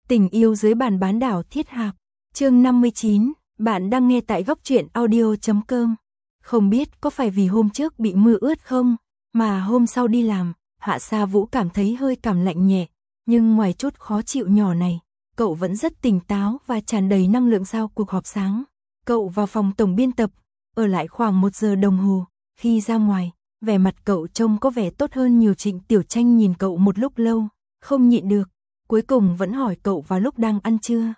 Tình yêu dưới bàn bán đảo Thiết Hạp, chương 59, bạn đang nghe tại góc truyện audio.com. Không biết có phải vì hôm trước bị mưa ướt không, mà hôm sau đi làm, Hạ Sa Vũ cảm thấy hơi cảm lạnh nhẹ, nhưng ngoài chút khó chịu nhỏ này, cậu vẫn rất tỉnh táo và tràn đầy năng lượng sau cuộc họp sáng. Cậu vào phòng tổng biên tập, ở lại khoảng 1 giờ đồng hồ, khi ra ngoài, vẻ mặt cậu trông có vẻ tốt hơn nhiều. Trịnh Tiểu Tranh nhìn cậu một lúc lâu, không nhịn được, cuối cùng vẫn hỏi cậu vào lúc đang ăn trưa.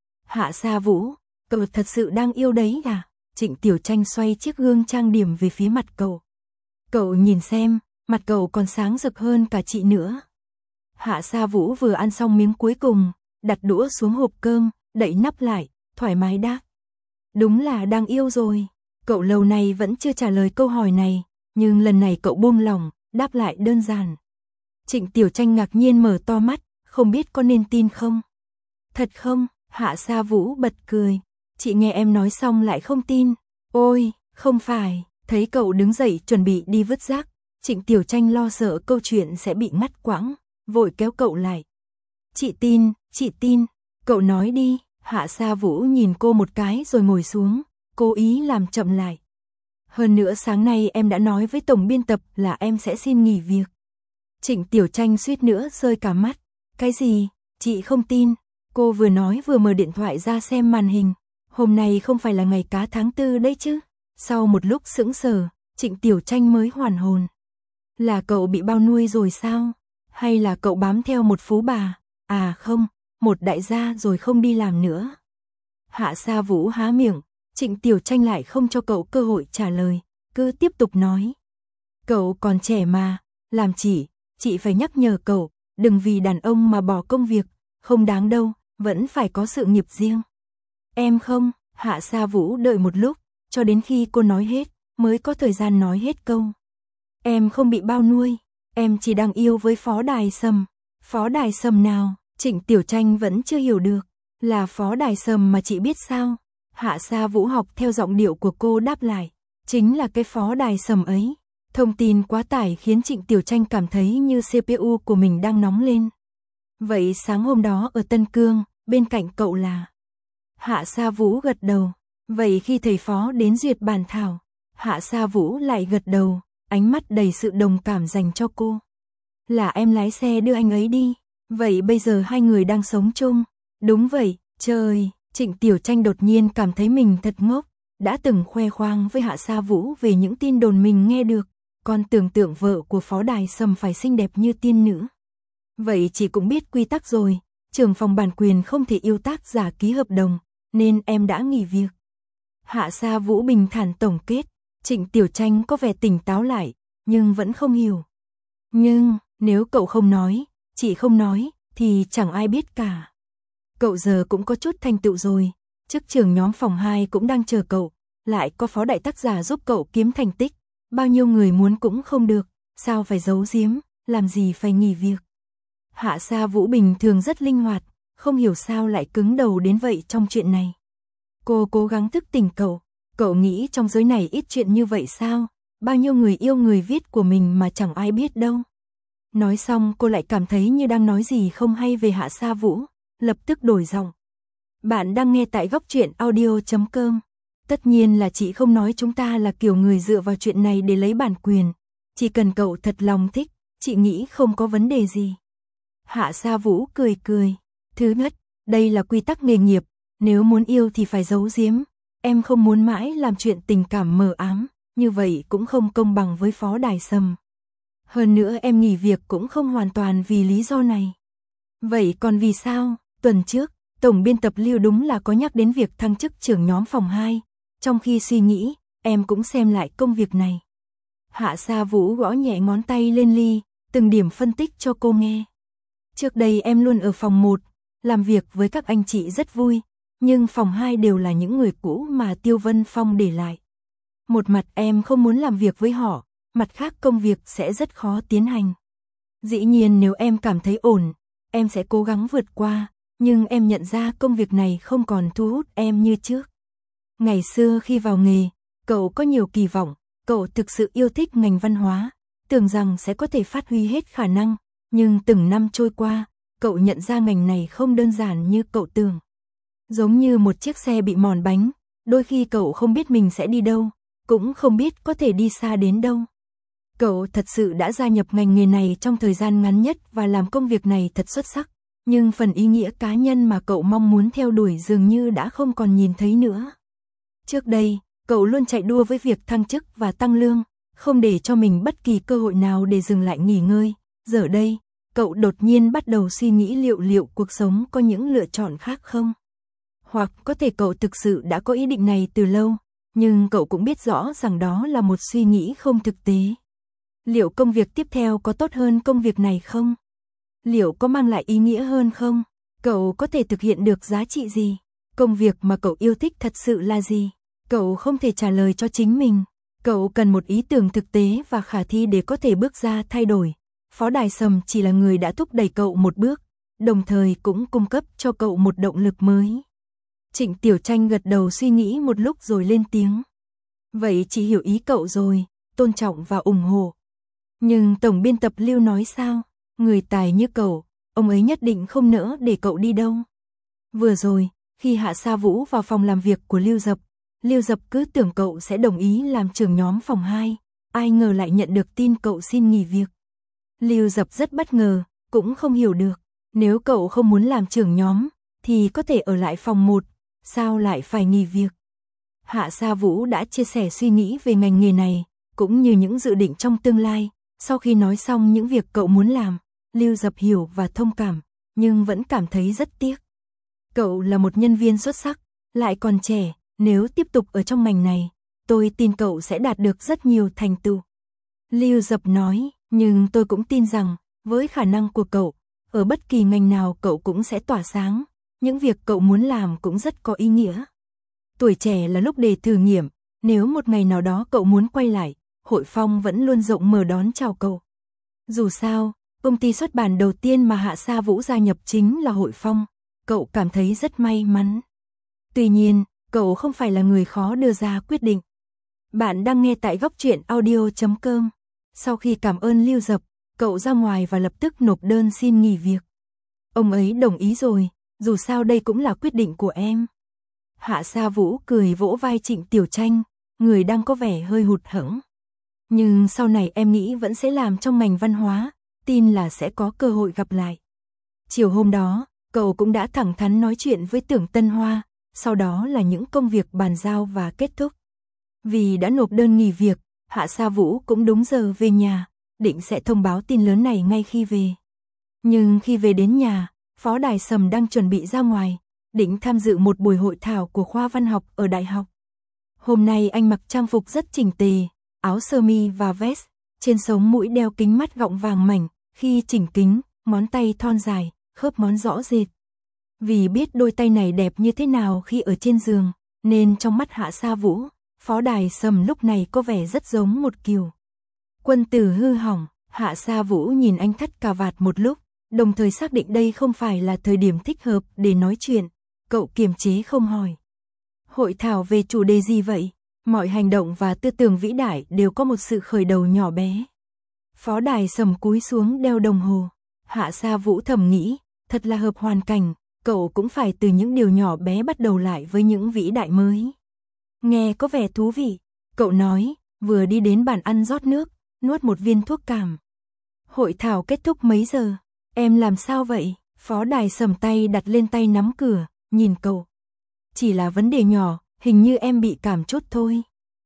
Hạ Sa Vũ, cậu thật sự đang yêu đấy à? Trịnh Tiểu Tranh xoay chiếc gương trang điểm về phía mặt cậu. Cậu nhìn xem, mặt cậu còn sáng rực hơn cả chị nữa. Hạ Sa Vũ vừa ăn xong miếng cuối cùng, đặt đũa xuống hộp cơm, đậy nắp lại, thoải mái đáp. Đúng là đang yêu rồi. Cậu lâu nay vẫn chưa trả lời câu hỏi này, nhưng lần này cậu buông lỏng, đáp lại đơn giản. Trịnh Tiểu Tranh ngạc nhiên mở to mắt, không biết có nên tin không? Thật không? Hạ Sa Vũ bật cười. Chị nghe em nói xong lại không tin. Ôi, không phải. Thấy cậu đứng dậy chuẩn bị đi vứt rác, Trịnh Tiểu Tranh lo sợ câu chuyện sẽ bị ngắt quãng, vội kéo cậu lại. Chị tin. Cậu nói đi. Hạ Sa Vũ nhìn cô một cái rồi ngồi xuống, cố ý làm chậm lại. Hơn nữa sáng nay em đã nói với tổng biên tập là em sẽ xin nghỉ việc. Trịnh Tiểu Tranh suýt nữa rơi cả mắt. Cái gì? Chị không tin. Cô vừa nói vừa mở điện thoại ra xem màn hình. Hôm nay không phải là ngày cá tháng 4 đấy chứ? Sau một lúc sững sờ, Trịnh Tiểu Tranh mới hoàn hồn. Là cậu bị bao nuôi rồi sao? Hay là cậu bám theo một phú bà? À không, một đại gia rồi không đi làm nữa. Hạ Sa Vũ há miệng, Trịnh Tiểu Tranh lại không cho cậu cơ hội trả lời, cứ tiếp tục nói. Cậu còn trẻ mà, làm chị phải nhắc nhở cậu, đừng vì đàn ông mà bỏ công việc, không đáng đâu, vẫn phải có sự nghiệp riêng. Em không? Hạ Sa Vũ đợi một lúc, cho đến khi cô nói hết, mới có thời gian nói hết câu. Em không bị bao nuôi, em chỉ đang yêu với Phó Đài Sầm. Phó Đài Sầm nào? Trịnh Tiểu Tranh vẫn chưa hiểu được. Là Phó Đài Sầm mà chị biết sao? Hạ Sa Vũ học theo giọng điệu của cô đáp lại. Chính là cái Phó Đài Sầm ấy. Thông tin quá tải khiến Trịnh Tiểu Tranh cảm thấy như CPU của mình đang nóng lên. Vậy sáng hôm đó ở Tân Cương, bên cạnh cậu là? Hạ Sa Vũ gật đầu. Vậy khi thầy Phó đến duyệt bản thảo, Hạ Sa Vũ lại gật đầu, ánh mắt đầy sự đồng cảm dành cho cô. Là em lái xe đưa anh ấy đi. Vậy bây giờ hai người đang sống chung? Đúng vậy. Trời, Trịnh Tiểu Tranh đột nhiên cảm thấy mình thật ngốc. Đã từng khoe khoang với Hạ Sa Vũ về những tin đồn mình nghe được, còn tưởng tượng vợ của Phó Đài Sầm phải xinh đẹp như tiên nữ. Vậy chị cũng biết quy tắc rồi, trưởng phòng bản quyền không thể yêu tác giả ký hợp đồng, nên em đã nghỉ việc. Hạ Sa Vũ bình thản tổng kết. Trịnh Tiểu Tranh có vẻ tỉnh táo lại, nhưng vẫn không hiểu. Nhưng, nếu cậu không nói, chị không nói, thì chẳng ai biết cả. Cậu giờ cũng có chút thành tựu rồi, chức trưởng nhóm phòng 2 cũng đang chờ cậu, lại có phó đại tác giả giúp cậu kiếm thành tích, bao nhiêu người muốn cũng không được, sao phải giấu giếm, làm gì phải nghỉ việc. Hạ Sa Vũ bình thường rất linh hoạt, không hiểu sao lại cứng đầu đến vậy trong chuyện này. Cô cố gắng thức tỉnh cậu nghĩ trong giới này ít chuyện như vậy sao, bao nhiêu người yêu người viết của mình mà chẳng ai biết đâu. Nói xong cô lại cảm thấy như đang nói gì không hay về Hạ Sa Vũ, lập tức đổi giọng. Bạn đang nghe tại góc truyện audio.com. Tất nhiên là chị không nói chúng ta là kiểu người dựa vào chuyện này để lấy bản quyền. Chỉ cần cậu thật lòng thích, chị nghĩ không có vấn đề gì. Hạ Sa Vũ cười. Thứ nhất, đây là quy tắc nghề nghiệp, nếu muốn yêu thì phải giấu giếm. Em không muốn mãi làm chuyện tình cảm mờ ám, như vậy cũng không công bằng với Phó Đài Sầm. Hơn nữa em nghỉ việc cũng không hoàn toàn vì lý do này. Vậy còn vì sao? Tuần trước, tổng biên tập Lưu đúng là có nhắc đến việc thăng chức trưởng nhóm phòng 2. Trong khi suy nghĩ, em cũng xem lại công việc này. Hạ Sa Vũ gõ nhẹ ngón tay lên ly, từng điểm phân tích cho cô nghe. Trước đây em luôn ở phòng 1, làm việc với các anh chị rất vui, nhưng phòng 2 đều là những người cũ mà Tiêu Vân Phong để lại. Một mặt em không muốn làm việc với họ, mặt khác công việc sẽ rất khó tiến hành. Dĩ nhiên nếu em cảm thấy ổn, em sẽ cố gắng vượt qua, nhưng em nhận ra công việc này không còn thu hút em như trước. Ngày xưa khi vào nghề, cậu có nhiều kỳ vọng, cậu thực sự yêu thích ngành văn hóa, tưởng rằng sẽ có thể phát huy hết khả năng, nhưng từng năm trôi qua, cậu nhận ra ngành này không đơn giản như cậu tưởng. Giống như một chiếc xe bị mòn bánh, đôi khi cậu không biết mình sẽ đi đâu, cũng không biết có thể đi xa đến đâu. Cậu thật sự đã gia nhập ngành nghề này trong thời gian ngắn nhất và làm công việc này thật xuất sắc, nhưng phần ý nghĩa cá nhân mà cậu mong muốn theo đuổi dường như đã không còn nhìn thấy nữa. Trước đây, cậu luôn chạy đua với việc thăng chức và tăng lương, không để cho mình bất kỳ cơ hội nào để dừng lại nghỉ ngơi. Giờ đây, cậu đột nhiên bắt đầu suy nghĩ liệu cuộc sống có những lựa chọn khác không? Hoặc có thể cậu thực sự đã có ý định này từ lâu, nhưng cậu cũng biết rõ rằng đó là một suy nghĩ không thực tế. Liệu công việc tiếp theo có tốt hơn công việc này không? Liệu có mang lại ý nghĩa hơn không? Cậu có thể thực hiện được giá trị gì? Công việc mà cậu yêu thích thật sự là gì? Cậu không thể trả lời cho chính mình. Cậu cần một ý tưởng thực tế và khả thi để có thể bước ra thay đổi. Phó Đài Sầm chỉ là người đã thúc đẩy cậu một bước, đồng thời cũng cung cấp cho cậu một động lực mới. Trịnh Tiểu Tranh gật đầu suy nghĩ một lúc rồi lên tiếng. Vậy chị hiểu ý cậu rồi, tôn trọng và ủng hộ. Nhưng tổng biên tập Lưu nói sao? Người tài như cậu, ông ấy nhất định không nỡ để cậu đi đâu. Vừa rồi, khi Hạ Sa Vũ vào phòng làm việc của Lưu Dập cứ tưởng cậu sẽ đồng ý làm trưởng nhóm phòng 2, ai ngờ lại nhận được tin cậu xin nghỉ việc. Lưu Dập rất bất ngờ, cũng không hiểu được, nếu cậu không muốn làm trưởng nhóm, thì có thể ở lại phòng 1, sao lại phải nghỉ việc? Hạ Sa Vũ đã chia sẻ suy nghĩ về ngành nghề này, cũng như những dự định trong tương lai. Sau khi nói xong những việc cậu muốn làm, Lưu Dập hiểu và thông cảm, nhưng vẫn cảm thấy rất tiếc. Cậu là một nhân viên xuất sắc, lại còn trẻ, nếu tiếp tục ở trong ngành này, tôi tin cậu sẽ đạt được rất nhiều thành tựu. Lưu Dập nói, nhưng tôi cũng tin rằng, với khả năng của cậu, ở bất kỳ ngành nào cậu cũng sẽ tỏa sáng, những việc cậu muốn làm cũng rất có ý nghĩa. Tuổi trẻ là lúc để thử nghiệm, nếu một ngày nào đó cậu muốn quay lại, Hội Phong vẫn luôn rộng mở đón chào cậu. Dù sao, công ty xuất bản đầu tiên mà Hạ Sa Vũ gia nhập chính là Hội Phong, cậu cảm thấy rất may mắn. Tuy nhiên, cậu không phải là người khó đưa ra quyết định. Bạn đang nghe tại góc truyện audio.com. Sau khi cảm ơn Lưu Dập, cậu ra ngoài và lập tức nộp đơn xin nghỉ việc. Ông ấy đồng ý rồi, dù sao đây cũng là quyết định của em. Hạ Sa Vũ cười vỗ vai Trịnh Tiểu Tranh, người đang có vẻ hơi hụt hẫng. Nhưng sau này em nghĩ vẫn sẽ làm trong ngành văn hóa, tin là sẽ có cơ hội gặp lại. Chiều hôm đó, cậu cũng đã thẳng thắn nói chuyện với Tưởng Tân Hoa, sau đó là những công việc bàn giao và kết thúc. Vì đã nộp đơn nghỉ việc, Hạ Sa Vũ cũng đúng giờ về nhà, định sẽ thông báo tin lớn này ngay khi về. Nhưng khi về đến nhà, Phó Đài Sầm đang chuẩn bị ra ngoài, định tham dự một buổi hội thảo của khoa văn học ở đại học. Hôm nay anh mặc trang phục rất chỉnh tề, áo sơ mi và vest, trên sống mũi đeo kính mắt gọng vàng mảnh, khi chỉnh kính, ngón tay thon dài, khớp ngón rõ rệt. Vì biết đôi tay này đẹp như thế nào khi ở trên giường, nên trong mắt Hạ Sa Vũ, Phó Đài Sầm lúc này có vẻ rất giống một kiều quân tử hư hỏng. Hạ Sa Vũ nhìn anh thắt cà vạt một lúc, đồng thời xác định đây không phải là thời điểm thích hợp để nói chuyện. Cậu kiềm chế không hỏi. Hội thảo về chủ đề gì vậy? Mọi hành động và tư tưởng vĩ đại đều có một sự khởi đầu nhỏ bé. Phó Đài Sầm cúi xuống đeo đồng hồ. Hạ Sa Vũ thầm nghĩ, thật là hợp hoàn cảnh, cậu cũng phải từ những điều nhỏ bé bắt đầu lại với những vĩ đại mới. Nghe có vẻ thú vị, cậu nói, vừa đi đến bàn ăn rót nước, nuốt một viên thuốc cảm. Hội thảo kết thúc mấy giờ? Em làm sao vậy? Phó Đài Sầm tay đặt lên tay nắm cửa, nhìn cậu. Chỉ là vấn đề nhỏ, hình như em bị cảm chút thôi.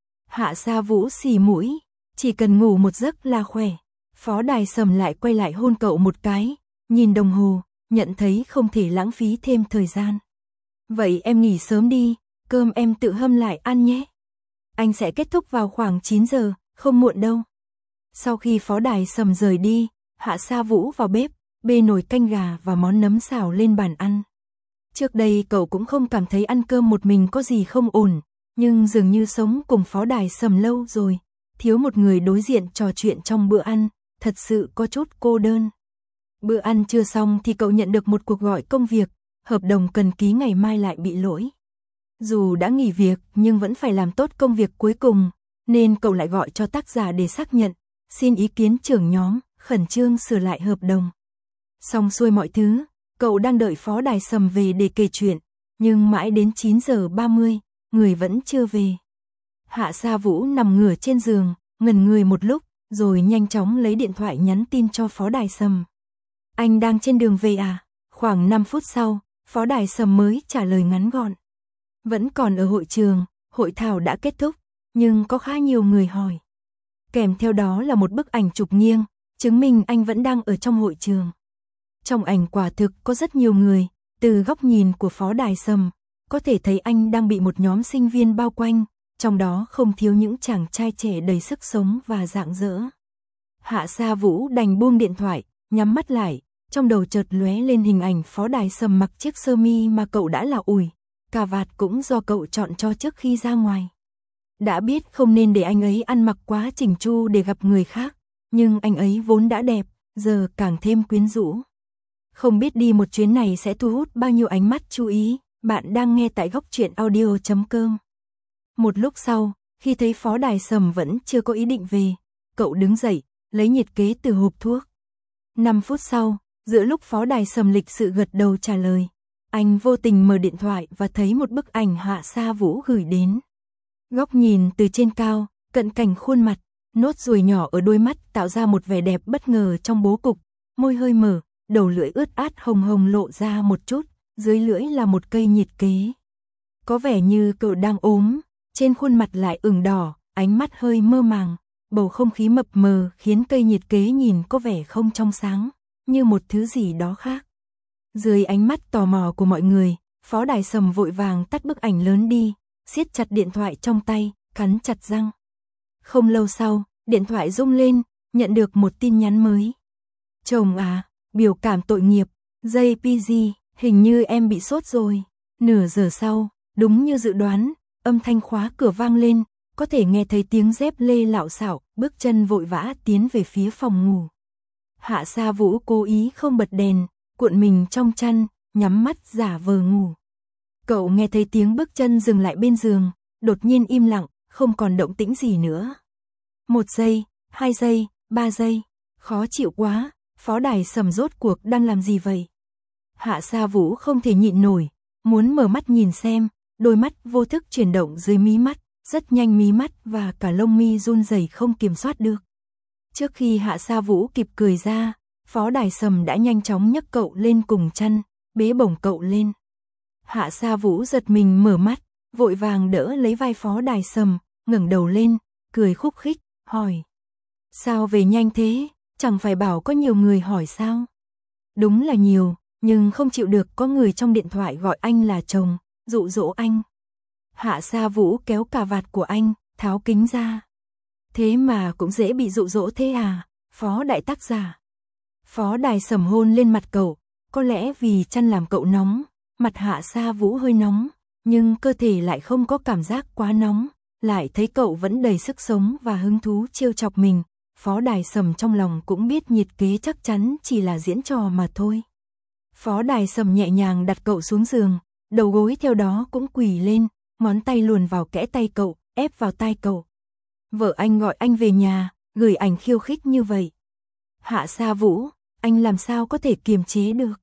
Hạ Sa Vũ xì mũi, chỉ cần ngủ một giấc là khỏe. Phó Đài Sầm lại quay lại hôn cậu một cái, nhìn đồng hồ, nhận thấy không thể lãng phí thêm thời gian. Vậy em nghỉ sớm đi, cơm em tự hâm lại ăn nhé. Anh sẽ kết thúc vào khoảng 9 giờ, không muộn đâu. Sau khi Phó Đài Sầm rời đi, Hạ Sa Vũ vào bếp, bê nồi canh gà và món nấm xào lên bàn ăn. Trước đây cậu cũng không cảm thấy ăn cơm một mình có gì không ổn, nhưng dường như sống cùng Phó Đài Sầm lâu rồi, thiếu một người đối diện trò chuyện trong bữa ăn, thật sự có chút cô đơn. Bữa ăn chưa xong thì cậu nhận được một cuộc gọi công việc, hợp đồng cần ký ngày mai lại bị lỗi. Dù đã nghỉ việc nhưng vẫn phải làm tốt công việc cuối cùng, nên cậu lại gọi cho tác giả để xác nhận, xin ý kiến trưởng nhóm, khẩn trương sửa lại hợp đồng. Xong xuôi mọi thứ, cậu đang đợi Phó Đài Sầm về để kể chuyện, nhưng mãi đến 9 giờ 30, người vẫn chưa về. Hạ Sa Vũ nằm ngửa trên giường, ngẩn người một lúc, rồi nhanh chóng lấy điện thoại nhắn tin cho Phó Đài Sầm. Anh đang trên đường về à? Khoảng 5 phút sau, Phó Đài Sầm mới trả lời ngắn gọn. Vẫn còn ở hội trường, hội thảo đã kết thúc, nhưng có khá nhiều người hỏi. Kèm theo đó là một bức ảnh chụp nghiêng, chứng minh anh vẫn đang ở trong hội trường. Trong ảnh quả thực có rất nhiều người, từ góc nhìn của Phó Đài Sầm, có thể thấy anh đang bị một nhóm sinh viên bao quanh, trong đó không thiếu những chàng trai trẻ đầy sức sống và rạng rỡ. Hạ Sa Vũ đành buông điện thoại, nhắm mắt lại, trong đầu chợt lóe lên hình ảnh Phó Đài Sầm mặc chiếc sơ mi mà cậu đã là ủi, cà vạt cũng do cậu chọn cho trước khi ra ngoài. Đã biết không nên để anh ấy ăn mặc quá chỉnh chu để gặp người khác, nhưng anh ấy vốn đã đẹp, giờ càng thêm quyến rũ. Không biết đi một chuyến này sẽ thu hút bao nhiêu ánh mắt chú ý. Bạn đang nghe tại Góc Truyện Audio.com. Một lúc sau, khi thấy Phó Đài Sầm vẫn chưa có ý định về, cậu đứng dậy, lấy nhiệt kế từ hộp thuốc. 5 phút sau, giữa lúc Phó Đài Sầm lịch sự gật đầu trả lời, anh vô tình mở điện thoại và thấy một bức ảnh Hạ Sa Vũ gửi đến. Góc nhìn từ trên cao, cận cảnh khuôn mặt, nốt ruồi nhỏ ở đôi mắt tạo ra một vẻ đẹp bất ngờ trong bố cục, môi hơi mở, đầu lưỡi ướt át hồng hồng lộ ra một chút, dưới lưỡi là một cây nhiệt kế. Có vẻ như cậu đang ốm, trên khuôn mặt lại ửng đỏ, ánh mắt hơi mơ màng, bầu không khí mập mờ khiến cây nhiệt kế nhìn có vẻ không trong sáng, như một thứ gì đó khác. Dưới ánh mắt tò mò của mọi người, Phó Đài Sầm vội vàng tắt bức ảnh lớn đi, siết chặt điện thoại trong tay, cắn chặt răng. Không lâu sau, điện thoại rung lên, nhận được một tin nhắn mới. Chồng à, biểu cảm tội nghiệp, JPG, hình như em bị sốt rồi. Nửa giờ sau, đúng như dự đoán, âm thanh khóa cửa vang lên, có thể nghe thấy tiếng dép lê lạo xạo, bước chân vội vã tiến về phía phòng ngủ. Hạ Sa Vũ cố ý không bật đèn, cuộn mình trong chăn, nhắm mắt giả vờ ngủ. Cậu nghe thấy tiếng bước chân dừng lại bên giường, đột nhiên im lặng, không còn động tĩnh gì nữa. 1 giây, 2 giây, 3 giây, khó chịu quá, Phó Đài Sầm rốt cuộc đang làm gì vậy? Hạ Sa Vũ không thể nhịn nổi, muốn mở mắt nhìn xem, đôi mắt vô thức chuyển động dưới mí mắt, rất nhanh mí mắt và cả lông mi run rẩy không kiểm soát được. Trước khi Hạ Sa Vũ kịp cười ra, Phó Đài Sầm đã nhanh chóng nhấc cậu lên cùng chăn, bế bổng cậu lên. Hạ Sa Vũ giật mình mở mắt, vội vàng đỡ lấy vai Phó Đài Sầm, ngẩng đầu lên, cười khúc khích, hỏi. Sao về nhanh thế, chẳng phải bảo có nhiều người hỏi sao? Đúng là nhiều, nhưng không chịu được có người trong điện thoại gọi anh là chồng, dụ dỗ anh. Hạ Sa Vũ kéo cà vạt của anh, tháo kính ra. Thế mà cũng dễ bị dụ dỗ thế à, Phó đại tác giả. Phó Đài Sầm hôn lên mặt cậu, có lẽ vì chăn làm cậu nóng, mặt Hạ Sa Vũ hơi nóng, nhưng cơ thể lại không có cảm giác quá nóng, lại thấy cậu vẫn đầy sức sống và hứng thú trêu chọc mình. Phó Đài Sầm trong lòng cũng biết nhiệt kế chắc chắn chỉ là diễn trò mà thôi. Phó Đài Sầm nhẹ nhàng đặt cậu xuống giường, đầu gối theo đó cũng quỳ lên, ngón tay luồn vào kẽ tay cậu, ép vào tai cậu. Vợ anh gọi anh về nhà, gửi ảnh khiêu khích như vậy. Hạ Sa Vũ, anh làm sao có thể kiềm chế được?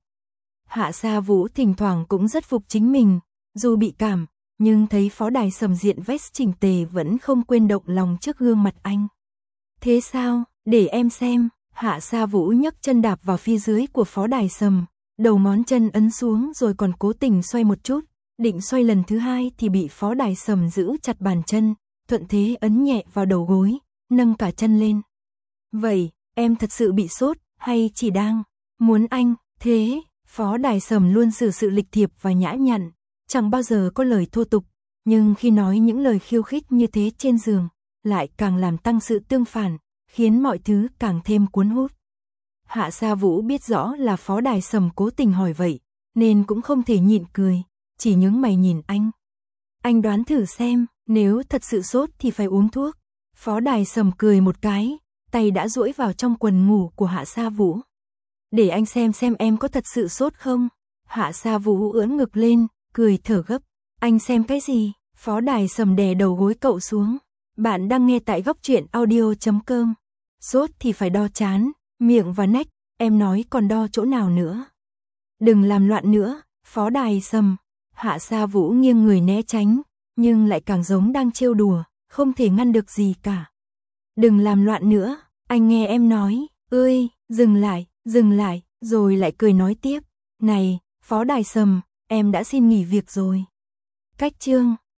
Hạ Sa Vũ thỉnh thoảng cũng rất phục chính mình, dù bị cảm, nhưng thấy Phó Đài Sầm diện vest chỉnh tề vẫn không quên động lòng trước gương mặt anh. Thế sao, để em xem. Hạ Sa Vũ nhấc chân đạp vào phía dưới của Phó Đài Sầm, đầu ngón chân ấn xuống rồi còn cố tình xoay một chút, định xoay lần thứ hai thì bị Phó Đài Sầm giữ chặt bàn chân, thuận thế ấn nhẹ vào đầu gối, nâng cả chân lên. Vậy, em thật sự bị sốt, hay chỉ đang muốn anh? Thế, Phó Đài Sầm luôn xử sự lịch thiệp và nhã nhặn, chẳng bao giờ có lời thô tục, nhưng khi nói những lời khiêu khích như thế trên giường, lại càng làm tăng sự tương phản, khiến mọi thứ càng thêm cuốn hút. Hạ Sa Vũ biết rõ là Phó Đài Sầm cố tình hỏi vậy, nên cũng không thể nhịn cười, chỉ nhướng mày nhìn anh. Anh đoán thử xem, nếu thật sự sốt thì phải uống thuốc. Phó Đài Sầm cười một cái, tay đã duỗi vào trong quần ngủ của Hạ Sa Vũ. Để anh xem em có thật sự sốt không? Hạ Sa Vũ ưỡn ngực lên, cười thở gấp. Anh xem cái gì? Phó Đài Sầm đè đầu gối cậu xuống. Bạn đang nghe tại Góc Truyện Audio.com. Sốt thì phải đo trán, miệng và nách, em nói còn đo chỗ nào nữa. Đừng làm loạn nữa, Phó Đài Sâm. Hạ Sa Vũ nghiêng người né tránh, nhưng lại càng giống đang trêu đùa, không thể ngăn được gì cả. Đừng làm loạn nữa, anh nghe em nói, ơi, dừng lại, rồi lại cười nói tiếp. Này, Phó Đài Sâm, em đã xin nghỉ việc rồi. Cách chương